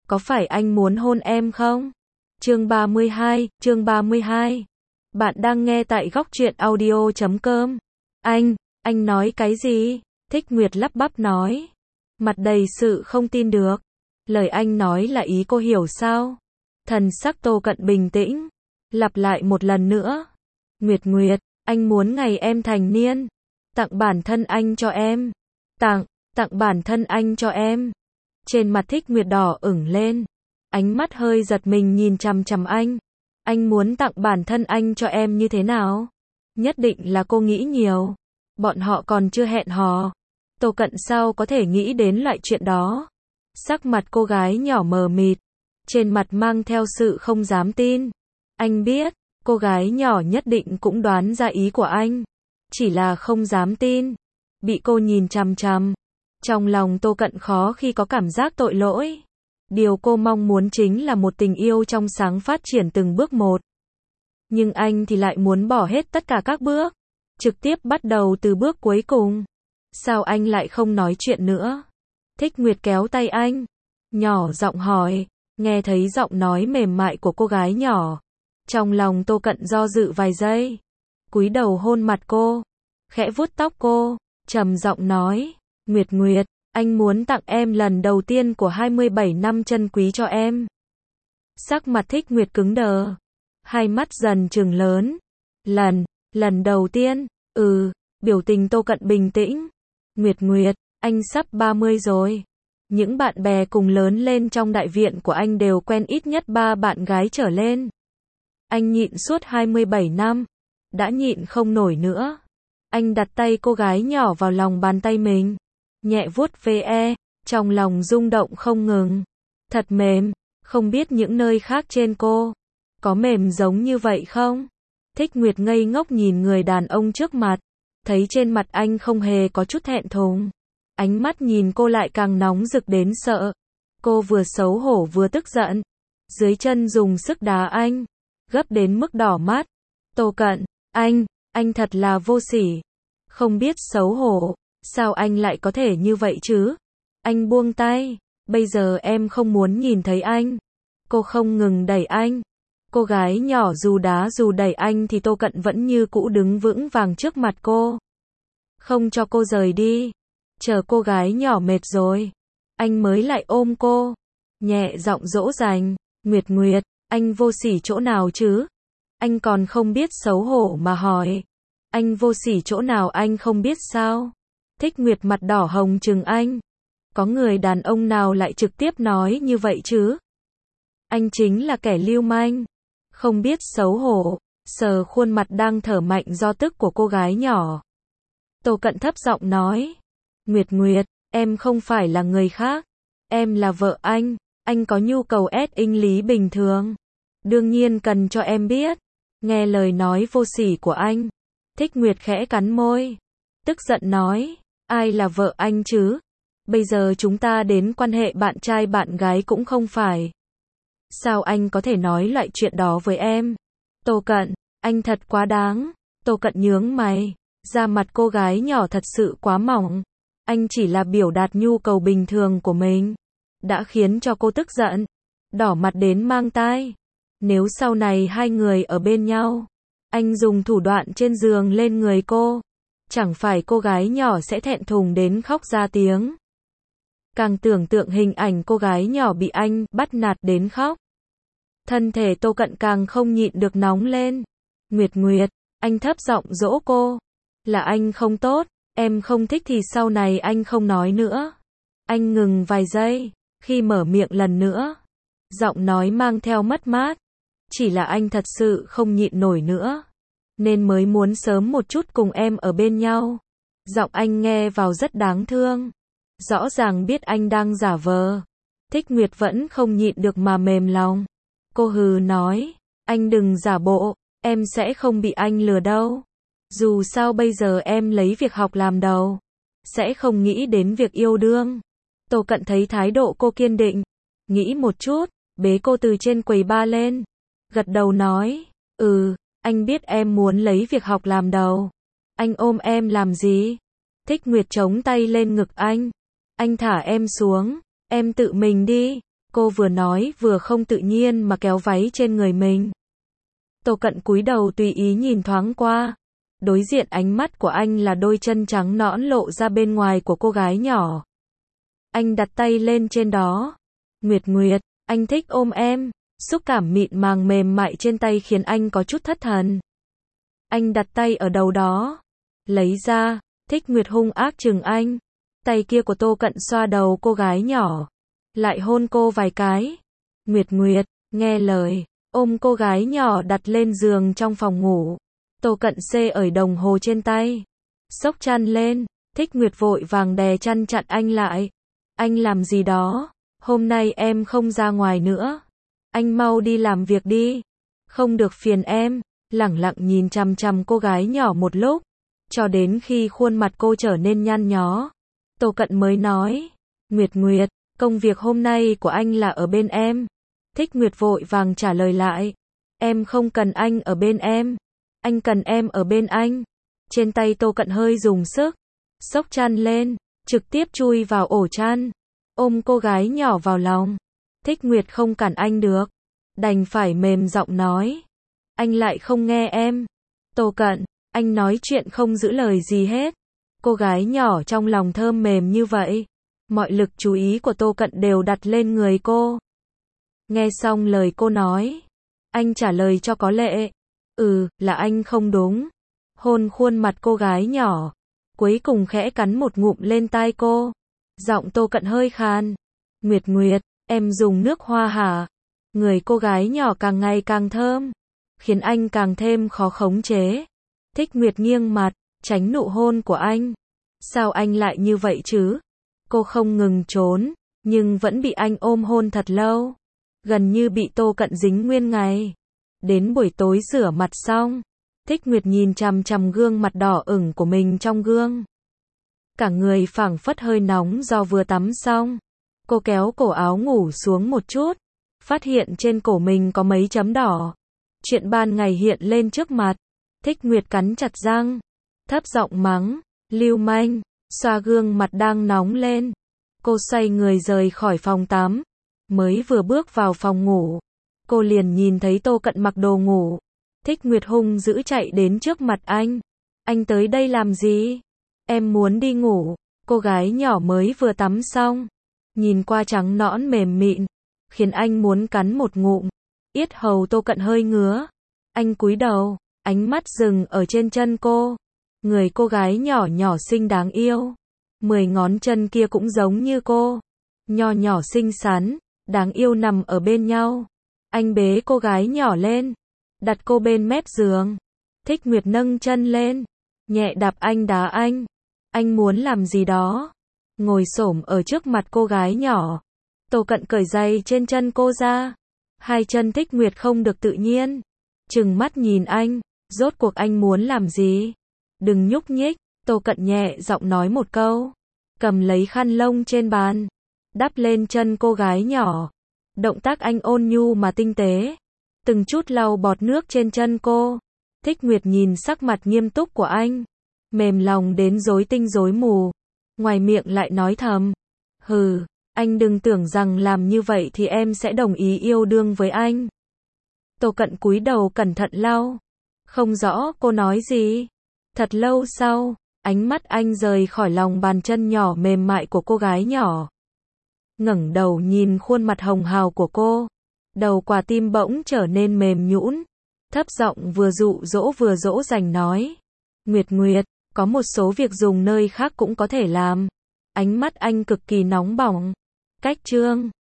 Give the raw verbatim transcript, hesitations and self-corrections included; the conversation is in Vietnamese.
có phải anh muốn hôn em không? Chương ba mươi hai, chương ba mươi hai. Bạn đang nghe tại góc truyện audio chấm com. Anh, anh nói cái gì? Thích Nguyệt lắp bắp nói. Mặt đầy sự không tin được. Lời anh nói là ý cô hiểu sao? Thần sắc Tô Cận bình tĩnh. Lặp lại một lần nữa. Nguyệt Nguyệt, anh muốn ngày em thành niên. Tặng bản thân anh cho em. Tặng, tặng bản thân anh cho em. Trên mặt Thích Nguyệt đỏ ửng lên. Ánh mắt hơi giật mình nhìn chằm chằm anh. Anh muốn tặng bản thân anh cho em như thế nào? Nhất định là cô nghĩ nhiều. Bọn họ còn chưa hẹn hò. Tô Cận sao có thể nghĩ đến loại chuyện đó? Sắc mặt cô gái nhỏ mờ mịt. Trên mặt mang theo sự không dám tin. Anh biết, cô gái nhỏ nhất định cũng đoán ra ý của anh. Chỉ là không dám tin. Bị cô nhìn chằm chằm. Trong lòng Tô Cận khó khi có cảm giác tội lỗi. Điều cô mong muốn chính là một tình yêu trong sáng phát triển từng bước một. Nhưng anh thì lại muốn bỏ hết tất cả các bước. Trực tiếp bắt đầu từ bước cuối cùng. Sao anh lại không nói chuyện nữa? Thích Nguyệt kéo tay anh. Nhỏ giọng hỏi. Nghe thấy giọng nói mềm mại của cô gái nhỏ. Trong lòng Tô Cận do dự vài giây. Cúi đầu hôn mặt cô. Khẽ vuốt tóc cô. Trầm giọng nói. Nguyệt Nguyệt, anh muốn tặng em lần đầu tiên của hai mươi bảy năm chân quý cho em. Sắc mặt Thích Nguyệt cứng đờ. Hai mắt dần trừng lớn. Lần, lần đầu tiên, ừ, biểu tình Tô Cận bình tĩnh. Nguyệt Nguyệt, anh sắp ba mươi rồi. Những bạn bè cùng lớn lên trong đại viện của anh đều quen ít nhất ba bạn gái trở lên. Anh nhịn suốt hai mươi bảy năm. Đã nhịn không nổi nữa. Anh đặt tay cô gái nhỏ vào lòng bàn tay mình. Nhẹ vuốt ve, trong lòng rung động không ngừng. Thật mềm, không biết những nơi khác trên cô có mềm giống như vậy không? Thích Nguyệt ngây ngốc nhìn người đàn ông trước mặt. Thấy trên mặt anh không hề có chút thẹn thùng. Ánh mắt nhìn cô lại càng nóng rực đến sợ. Cô vừa xấu hổ vừa tức giận. Dưới chân dùng sức đá anh. Gấp đến mức đỏ mắt. Tô Cận, anh, anh thật là vô sỉ. Không biết xấu hổ. Sao anh lại có thể như vậy chứ? Anh buông tay. Bây giờ em không muốn nhìn thấy anh. Cô không ngừng đẩy anh. Cô gái nhỏ dù đá dù đẩy anh thì Tô Cận vẫn như cũ đứng vững vàng trước mặt cô. Không cho cô rời đi. Chờ cô gái nhỏ mệt rồi. Anh mới lại ôm cô. Nhẹ giọng dỗ dành. Nguyệt Nguyệt, anh vô sỉ chỗ nào chứ? Anh còn không biết xấu hổ mà hỏi. Anh vô sỉ chỗ nào anh không biết sao? Thích Nguyệt mặt đỏ hồng trừng anh. Có người đàn ông nào lại trực tiếp nói như vậy chứ? Anh chính là kẻ lưu manh. Không biết xấu hổ. Sờ khuôn mặt đang thở mạnh do tức của cô gái nhỏ. Tô Cận thấp giọng nói. Nguyệt Nguyệt, em không phải là người khác. Em là vợ anh. Anh có nhu cầu ép inh lý bình thường. Đương nhiên cần cho em biết. Nghe lời nói vô sỉ của anh. Thích Nguyệt khẽ cắn môi. Tức giận nói. Ai là vợ anh chứ? Bây giờ chúng ta đến quan hệ bạn trai bạn gái cũng không phải. Sao anh có thể nói loại chuyện đó với em? Tô Cận, anh thật quá đáng. Tô Cận nhướng mày. Da mặt cô gái nhỏ thật sự quá mỏng. Anh chỉ là biểu đạt nhu cầu bình thường của mình. Đã khiến cho cô tức giận. Đỏ mặt đến mang tai. Nếu sau này hai người ở bên nhau, anh dùng thủ đoạn trên giường lên người cô, chẳng phải cô gái nhỏ sẽ thẹn thùng đến khóc ra tiếng. Càng tưởng tượng hình ảnh cô gái nhỏ bị anh bắt nạt đến khóc. Thân thể Tô Cận càng không nhịn được nóng lên. Nguyệt Nguyệt, anh thấp giọng dỗ cô. Là anh không tốt, em không thích thì sau này anh không nói nữa. Anh ngừng vài giây, khi mở miệng lần nữa. Giọng nói mang theo mất mát. Chỉ là anh thật sự không nhịn nổi nữa. Nên mới muốn sớm một chút cùng em ở bên nhau. Giọng anh nghe vào rất đáng thương. Rõ ràng biết anh đang giả vờ. Thích Nguyệt vẫn không nhịn được mà mềm lòng. Cô hừ nói. Anh đừng giả bộ. Em sẽ không bị anh lừa đâu. Dù sao bây giờ em lấy việc học làm đầu. Sẽ không nghĩ đến việc yêu đương. Tô Cận thấy thái độ cô kiên định. Nghĩ một chút. Bế cô từ trên quầy bar lên. Gật đầu nói. Ừ, anh biết em muốn lấy việc học làm đầu. Anh ôm em làm gì? Thích Nguyệt chống tay lên ngực anh. Anh thả em xuống. Em tự mình đi. Cô vừa nói vừa không tự nhiên mà kéo váy trên người mình. Tô Cận cúi đầu tùy ý nhìn thoáng qua. Đối diện ánh mắt của anh là đôi chân trắng nõn lộ ra bên ngoài của cô gái nhỏ. Anh đặt tay lên trên đó. Nguyệt Nguyệt, anh thích ôm em. Xúc cảm mịn màng mềm mại trên tay khiến anh có chút thất thần. Anh đặt tay ở đầu đó. Lấy ra, Thích Nguyệt hung ác trừng anh. Tay kia của Tô Cận xoa đầu cô gái nhỏ. Lại hôn cô vài cái. Nguyệt Nguyệt, nghe lời. Ôm cô gái nhỏ đặt lên giường trong phòng ngủ. Tô Cận xê ở đồng hồ trên tay. Xốc chăn lên. Thích Nguyệt vội vàng đè chăn chặn anh lại. Anh làm gì đó? Hôm nay em không ra ngoài nữa. Anh mau đi làm việc đi. Không được phiền em. Lẳng lặng nhìn chằm chằm cô gái nhỏ một lúc. Cho đến khi khuôn mặt cô trở nên nhăn nhó. Tô Cận mới nói. Nguyệt Nguyệt, công việc hôm nay của anh là ở bên em. Thích Nguyệt vội vàng trả lời lại. Em không cần anh ở bên em. Anh cần em ở bên anh. Trên tay Tô Cận hơi dùng sức. Xốc chăn lên. Trực tiếp chui vào ổ chăn. Ôm cô gái nhỏ vào lòng. Thích Nguyệt không cản anh được. Đành phải mềm giọng nói. Anh lại không nghe em. Tô Cận, anh nói chuyện không giữ lời gì hết. Cô gái nhỏ trong lòng thơm mềm như vậy. Mọi lực chú ý của Tô Cận đều đặt lên người cô. Nghe xong lời cô nói. Anh trả lời cho có lệ. Ừ, là anh không đúng. Hôn khuôn mặt cô gái nhỏ. Cuối cùng khẽ cắn một ngụm lên tai cô. Giọng Tô Cận hơi khàn. Nguyệt Nguyệt, em dùng nước hoa hả? Người cô gái nhỏ càng ngày càng thơm. Khiến anh càng thêm khó khống chế. Thích Nguyệt nghiêng mặt, tránh nụ hôn của anh. Sao anh lại như vậy chứ? Cô không ngừng trốn, nhưng vẫn bị anh ôm hôn thật lâu. Gần như bị Tô Cận dính nguyên ngày. Đến buổi tối rửa mặt xong, Thích Nguyệt nhìn chằm chằm gương mặt đỏ ửng của mình trong gương. Cả người phảng phất hơi nóng do vừa tắm xong. Cô kéo cổ áo ngủ xuống một chút, phát hiện trên cổ mình có mấy chấm đỏ. Chuyện ban ngày hiện lên trước mặt. Thích Nguyệt cắn chặt răng, thấp giọng mắng, lưu manh, xoa gương mặt đang nóng lên. Cô xoay người rời khỏi phòng tắm. Mới vừa bước vào phòng ngủ, cô liền nhìn thấy Tô Cận mặc đồ ngủ. Thích Nguyệt hung dữ chạy đến trước mặt anh. Anh tới đây làm gì? Em muốn đi ngủ. Cô gái nhỏ mới vừa tắm xong, nhìn qua trắng nõn mềm mịn, khiến anh muốn cắn một ngụm. Yết hầu Tô Cận hơi ngứa. Anh cúi đầu, ánh mắt dừng ở trên chân cô. Người cô gái nhỏ nhỏ xinh đáng yêu. Mười ngón chân kia cũng giống như cô. Nho nhỏ xinh xắn, đáng yêu nằm ở bên nhau. Anh bế cô gái nhỏ lên, đặt cô bên mép giường. Thích Nguyệt nâng chân lên, nhẹ đạp anh đá anh. Anh muốn làm gì đó. Ngồi xổm ở trước mặt cô gái nhỏ. Tô Cận cởi giày trên chân cô ra. Hai chân Thích Nguyệt không được tự nhiên. Trừng mắt nhìn anh, rốt cuộc anh muốn làm gì? Đừng nhúc nhích, Tô Cận nhẹ giọng nói một câu. Cầm lấy khăn lông trên bàn, đắp lên chân cô gái nhỏ. Động tác anh ôn nhu mà tinh tế. Từng chút lau bọt nước trên chân cô. Thích Nguyệt nhìn sắc mặt nghiêm túc của anh. Mềm lòng đến rối tinh rối mù. Ngoài miệng lại nói thầm. Hừ, anh đừng tưởng rằng làm như vậy thì em sẽ đồng ý yêu đương với anh. Tô Cận cúi đầu cẩn thận lau. Không rõ cô nói gì. Thật lâu sau, ánh mắt anh rời khỏi lòng bàn chân nhỏ mềm mại của cô gái nhỏ. Ngẩng đầu nhìn khuôn mặt hồng hào của cô. Đầu quả tim bỗng trở nên mềm nhũn. Thấp giọng vừa dụ dỗ vừa dỗ dành nói. Nguyệt Nguyệt, có một số việc dùng nơi khác cũng có thể làm. Ánh mắt anh cực kỳ nóng bỏng. Cách chương